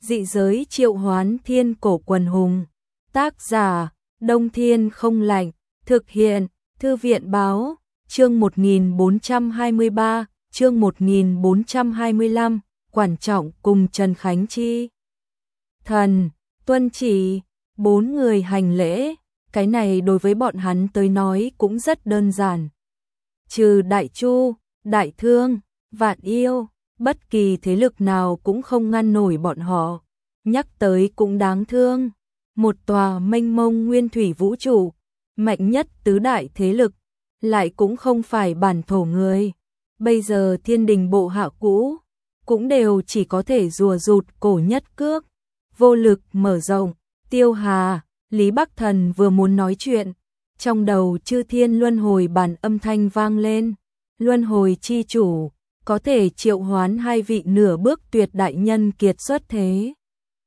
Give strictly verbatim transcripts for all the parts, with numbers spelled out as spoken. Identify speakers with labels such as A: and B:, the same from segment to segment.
A: Dị giới triệu hoán thiên cổ quần hùng. Tác giả, Đông Thiên không lạnh. Thực hiện, Thư viện báo, chương một nghìn bốn trăm hai mươi ba, chương một nghìn bốn trăm hai mươi lăm, Quản Trọng cùng Trần Khánh Chi. Thần, tuân chỉ, bốn người hành lễ, cái này đối với bọn hắn tới nói cũng rất đơn giản. Trừ Đại Chu, Đại Thương, Vạn Yêu, bất kỳ thế lực nào cũng không ngăn nổi bọn họ. Nhắc tới cũng đáng thương, một tòa mênh mông nguyên thủy vũ trụ, mạnh nhất tứ đại thế lực, lại cũng không phải bản thổ người. Bây giờ thiên đình bộ hạ cũ, cũng đều chỉ có thể rùa rụt cổ nhất cước, vô lực mở rộng. Tiêu Hà, Lý Bắc Thần vừa muốn nói chuyện, trong đầu chư thiên luân hồi bản âm thanh vang lên. Luân hồi chi chủ, có thể triệu hoán hai vị nửa bước tuyệt đại nhân kiệt xuất thế.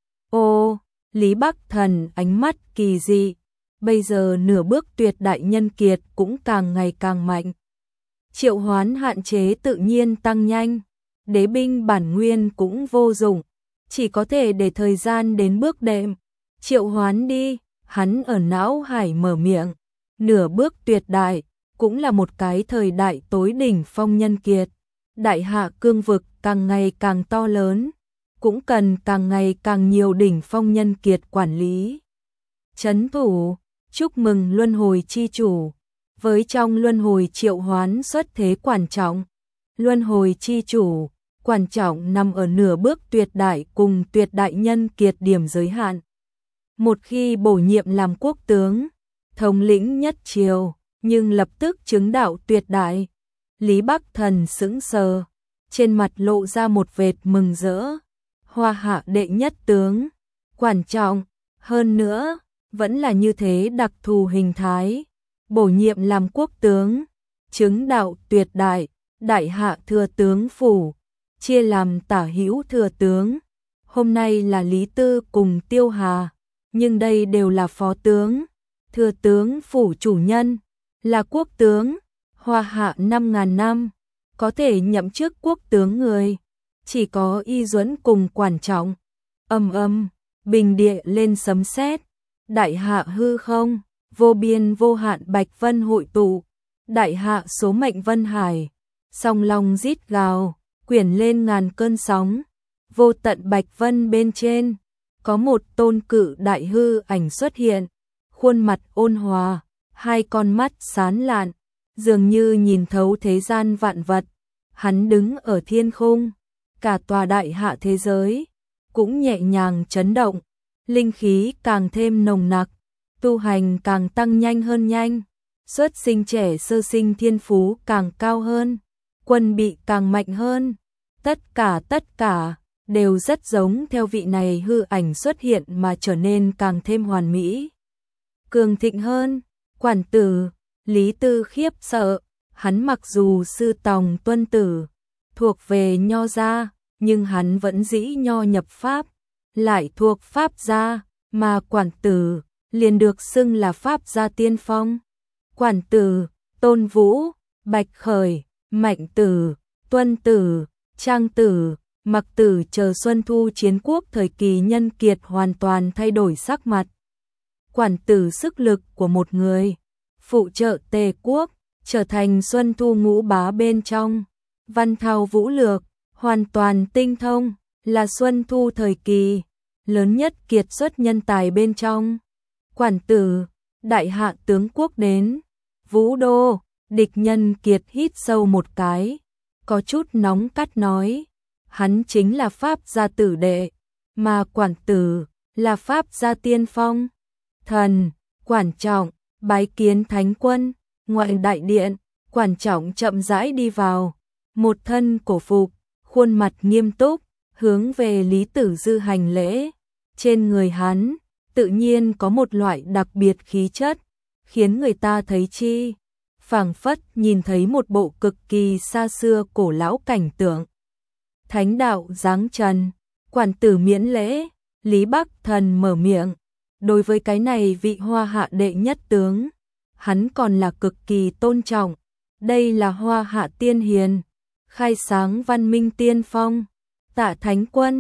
A: Ô, Lý Bắc Thần ánh mắt kỳ dị, bây giờ nửa bước tuyệt đại nhân kiệt cũng càng ngày càng mạnh. Triệu hoán hạn chế tự nhiên tăng nhanh, đế binh bản nguyên cũng vô dụng, chỉ có thể để thời gian đến bước đệm. Triệu hoán đi, hắn ở não hải mở miệng, nửa bước tuyệt đại, cũng là một cái thời đại tối đỉnh phong nhân kiệt. Đại hạ cương vực càng ngày càng to lớn, cũng cần càng ngày càng nhiều đỉnh phong nhân kiệt quản lý. Chấn thủ, chúc mừng luân hồi chi chủ, với trong luân hồi triệu hoán xuất thế Quản Trọng. Luân hồi chi chủ, Quản Trọng nằm ở nửa bước tuyệt đại cùng tuyệt đại nhân kiệt điểm giới hạn. Một khi bổ nhiệm làm quốc tướng, thống lĩnh nhất triều, nhưng lập tức chứng đạo tuyệt đại. Lý Bắc Thần sững sờ, trên mặt lộ ra một vệt mừng rỡ. Hoa hạ đệ nhất tướng, Quản Trọng, hơn nữa, vẫn là như thế đặc thù hình thái. Bổ nhiệm làm quốc tướng, chứng đạo tuyệt đại, đại hạ thừa tướng phủ, chia làm tả hữu thừa tướng. Hôm nay là Lý Tư cùng Tiêu Hà, nhưng đây đều là phó tướng. Thừa tướng phủ chủ nhân, là quốc tướng. Hoa hạ năm ngàn năm, có thể nhậm chức quốc tướng người, chỉ có Y Duẫn cùng Quản Trọng. Âm âm, bình địa lên sấm sét, đại hạ hư không, vô biên vô hạn bạch vân hội tụ, đại hạ số mệnh vân hải, song long rít gào, quyển lên ngàn cơn sóng. Vô tận bạch vân bên trên, có một tôn cự đại hư ảnh xuất hiện, khuôn mặt ôn hòa, hai con mắt sáng lạn, dường như nhìn thấu thế gian vạn vật. Hắn đứng ở thiên khung, cả tòa đại hạ thế giới cũng nhẹ nhàng chấn động, linh khí càng thêm nồng nặc, tu hành càng tăng nhanh hơn nhanh, xuất sinh trẻ sơ sinh thiên phú càng cao hơn, quân bị càng mạnh hơn. Tất cả tất cả đều rất giống theo vị này hư ảnh xuất hiện mà trở nên càng thêm hoàn mỹ, cường thịnh hơn. Quản tử, Lý Tư khiếp sợ, hắn mặc dù sư tòng tuân tử, thuộc về nho gia, nhưng hắn vẫn dĩ nho nhập pháp, lại thuộc pháp gia, mà Quản tử liền được xưng là pháp gia tiên phong. Quản tử, Tôn Vũ, Bạch Khởi, Mạnh tử, Tuân tử, Trang tử, Mặc tử chờ xuân thu chiến quốc thời kỳ nhân kiệt hoàn toàn thay đổi sắc mặt. Quản tử sức lực của một người, phụ trợ Tề quốc, trở thành xuân thu ngũ bá bên trong. Văn thao vũ lược, hoàn toàn tinh thông, là xuân thu thời kỳ lớn nhất kiệt xuất nhân tài bên trong. Quản tử, đại hạ tướng quốc đến, Vũ đô, địch nhân kiệt hít sâu một cái, có chút nóng cắt nói, hắn chính là pháp gia tử đệ, mà Quản tử là pháp gia tiên phong. Thần, Quản Trọng, bái kiến thánh quân. Ngoại đại điện, Quản Trọng chậm rãi đi vào, một thân cổ phục, khuôn mặt nghiêm túc, hướng về Lý Tử Dư hành lễ. Trên người hắn, tự nhiên có một loại đặc biệt khí chất, khiến người ta thấy chi, phảng phất nhìn thấy một bộ cực kỳ xa xưa cổ lão cảnh tượng. Thánh đạo giáng trần, Quản tử miễn lễ. Lý Bắc Thần mở miệng, đối với cái này vị hoa hạ đệ nhất tướng, hắn còn là cực kỳ tôn trọng. Đây là hoa hạ tiên hiền, khai sáng văn minh tiên phong. Tạ thánh quân,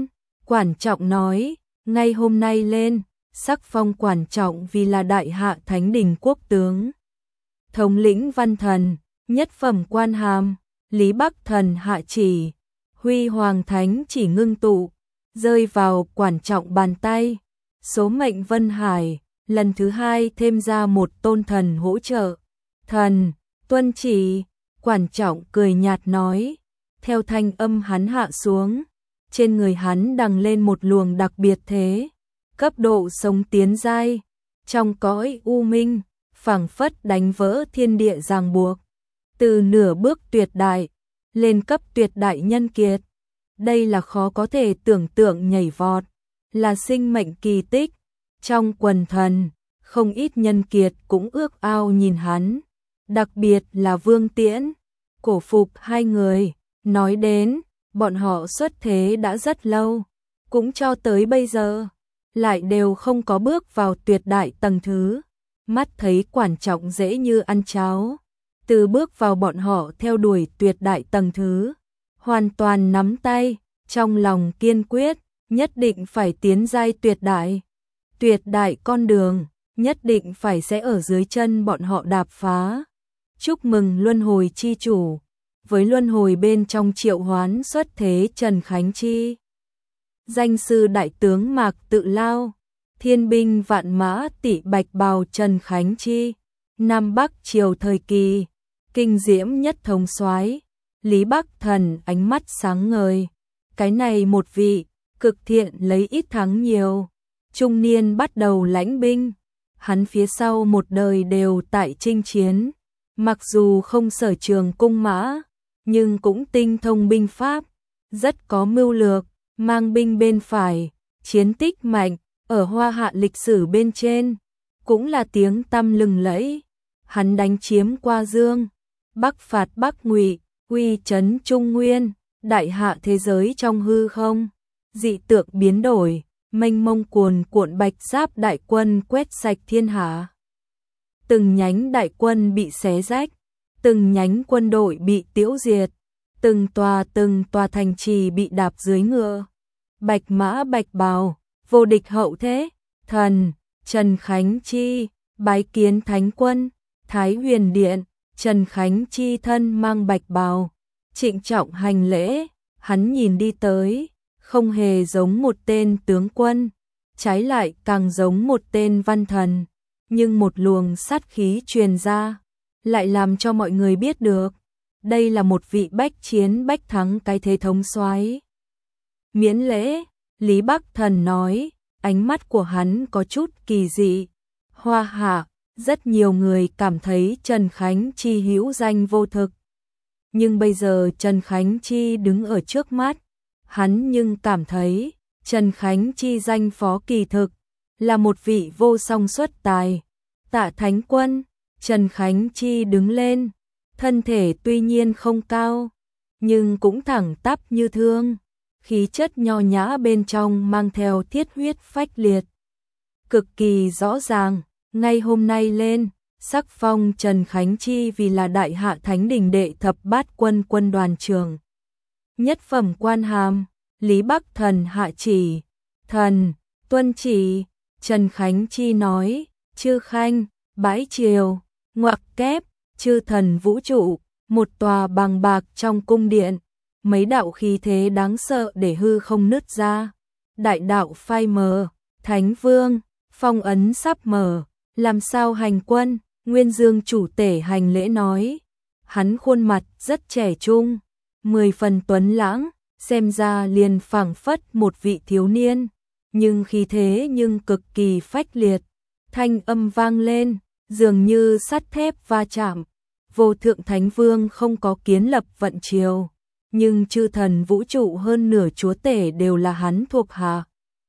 A: Quản trọng nói, ngay hôm nay lên, sắc phong Quản trọng vì là đại hạ thánh đình quốc tướng. Thống lĩnh văn thần, nhất phẩm quan hàm, Lý Bắc Thần hạ chỉ, huy hoàng thánh chỉ ngưng tụ, rơi vào Quản trọng bàn tay. Số mệnh Vân Hải, lần thứ hai thêm ra một tôn thần hỗ trợ. Thần, tuân chỉ, Quản trọng cười nhạt nói, theo thanh âm hắn hạ xuống, trên người hắn đằng lên một luồng đặc biệt thế, cấp độ sống tiến giai, trong cõi u minh, phảng phất đánh vỡ thiên địa ràng buộc, từ nửa bước tuyệt đại, lên cấp tuyệt đại nhân kiệt. Đây là khó có thể tưởng tượng nhảy vọt, là sinh mệnh kỳ tích, trong quần thần, không ít nhân kiệt cũng ước ao nhìn hắn, đặc biệt là Vương Tiễn, cổ phục hai người, nói đến, bọn họ xuất thế đã rất lâu, cũng cho tới bây giờ, lại đều không có bước vào tuyệt đại tầng thứ, mắt thấy Quản trọng dễ như ăn cháo, từ bước vào bọn họ theo đuổi tuyệt đại tầng thứ, hoàn toàn nắm tay, trong lòng kiên quyết, nhất định phải tiến giai tuyệt đại. Tuyệt đại con đường, nhất định phải sẽ ở dưới chân bọn họ đạp phá. Chúc mừng luân hồi chi chủ, với luân hồi bên trong triệu hoán xuất thế Trần Khánh Chi. Danh sư đại tướng Mạc Tự Lao, thiên binh vạn mã tỷ bạch bào Trần Khánh Chi, Nam Bắc triều thời kỳ, kinh diễm nhất thống soái, Lý Bắc Thần ánh mắt sáng ngời. Cái này một vị, cực thiện lấy ít thắng nhiều, trung niên bắt đầu lãnh binh, hắn phía sau một đời đều tại chinh chiến, mặc dù không sở trường cung mã, nhưng cũng tinh thông binh pháp, rất có mưu lược, mang binh bên phải, chiến tích mạnh, ở Hoa Hạ lịch sử bên trên, cũng là tiếng tăm lừng lẫy. Hắn đánh chiếm qua Dương, Bắc phạt Bắc Ngụy, uy chấn Trung Nguyên, đại hạ thế giới trong hư không, dị tượng biến đổi, mênh mông cuồn cuộn bạch giáp đại quân quét sạch thiên hạ. Từng nhánh đại quân bị xé rách, từng nhánh quân đội bị tiêu diệt, từng tòa từng tòa thành trì bị đạp dưới ngựa. Bạch mã bạch bào, vô địch hậu thế, thần, Trần Khánh Chi, bái kiến thánh quân, Thái Huyền Điện, Trần Khánh Chi thân mang bạch bào, trịnh trọng hành lễ, hắn nhìn đi tới, không hề giống một tên tướng quân, trái lại càng giống một tên văn thần, nhưng một luồng sát khí truyền ra, lại làm cho mọi người biết được, đây là một vị bách chiến bách thắng cái thế thống soái. Miễn lễ, Lý Bắc Thần nói, ánh mắt của hắn có chút kỳ dị. Hoa Hạ, rất nhiều người cảm thấy Trần Khánh Chi hữu danh vô thực. Nhưng bây giờ Trần Khánh Chi đứng ở trước mắt, hắn nhưng cảm thấy Trần Khánh Chi danh phó kỳ thực, là một vị vô song xuất tài. Tạ Thánh Quân, Trần Khánh Chi đứng lên, thân thể tuy nhiên không cao, nhưng cũng thẳng tắp như thương, khí chất nho nhã bên trong mang theo thiết huyết phách liệt. Cực kỳ rõ ràng, ngay hôm nay lên, sắc phong Trần Khánh Chi vì là đại hạ thánh đình đệ thập bát quân quân đoàn trưởng. Nhất phẩm quan hàm, Lý Bắc Thần hạ chỉ, thần, tuân chỉ, Trần Khánh Chi nói, chư khanh, bãi triều, ngoặc kép, chư thần vũ trụ, một tòa bằng bạc trong cung điện, mấy đạo khí thế đáng sợ để hư không nứt ra, đại đạo phai mờ, thánh vương, phong ấn sắp mở, làm sao hành quân, Nguyên Dương chủ tể hành lễ nói, hắn khuôn mặt rất trẻ trung, mười phần tuấn lãng, xem ra liền phảng phất một vị thiếu niên, nhưng khí thế nhưng cực kỳ phách liệt, thanh âm vang lên, dường như sắt thép va chạm. Vô thượng thánh vương không có kiến lập vận triều, nhưng chư thần vũ trụ hơn nửa chúa tể đều là hắn thuộc hạ.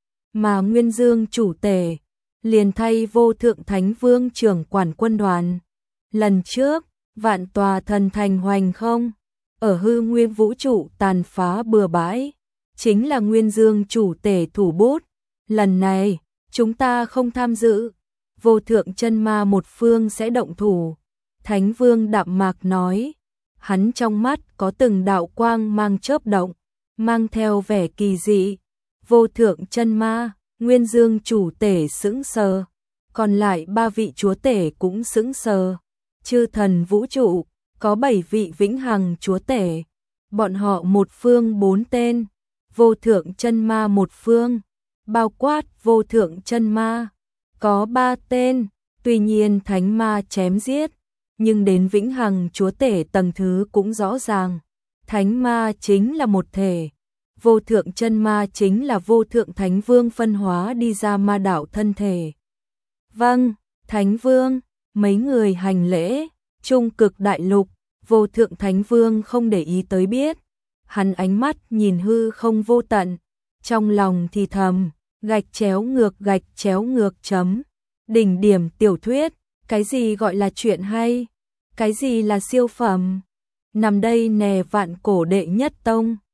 A: Mà Nguyên Dương chủ tể liền thay vô thượng thánh vương trưởng quản quân đoàn. Lần trước, vạn tòa thần thành hoành không, ở hư nguyên vũ trụ tàn phá bừa bãi, chính là Nguyên Dương chủ tể thủ bút. Lần này, chúng ta không tham dự, vô thượng chân ma một phương sẽ động thủ. Thánh vương đạm mạc nói, hắn trong mắt có từng đạo quang mang chớp động, mang theo vẻ kỳ dị. Vô thượng chân ma, Nguyên Dương chủ tể sững sờ, còn lại ba vị chúa tể cũng sững sờ. Chư thần vũ trụ, có bảy vị vĩnh hằng chúa tể, bọn họ một phương bốn tên, vô thượng chân ma một phương, bao quát vô thượng chân ma, có ba tên, tuy nhiên thánh ma chém giết, nhưng đến vĩnh hằng chúa tể tầng thứ cũng rõ ràng, thánh ma chính là một thể, vô thượng chân ma chính là vô thượng thánh vương phân hóa đi ra ma đạo thân thể. Vâng, thánh vương, mấy người hành lễ, trung cực đại lục, vô thượng thánh vương không để ý tới biết, hắn ánh mắt nhìn hư không vô tận, trong lòng thì thầm, gạch chéo ngược gạch chéo ngược chấm, đỉnh điểm tiểu thuyết, cái gì gọi là chuyện hay, cái gì là siêu phẩm, nằm đây nè vạn cổ đệ nhất tông.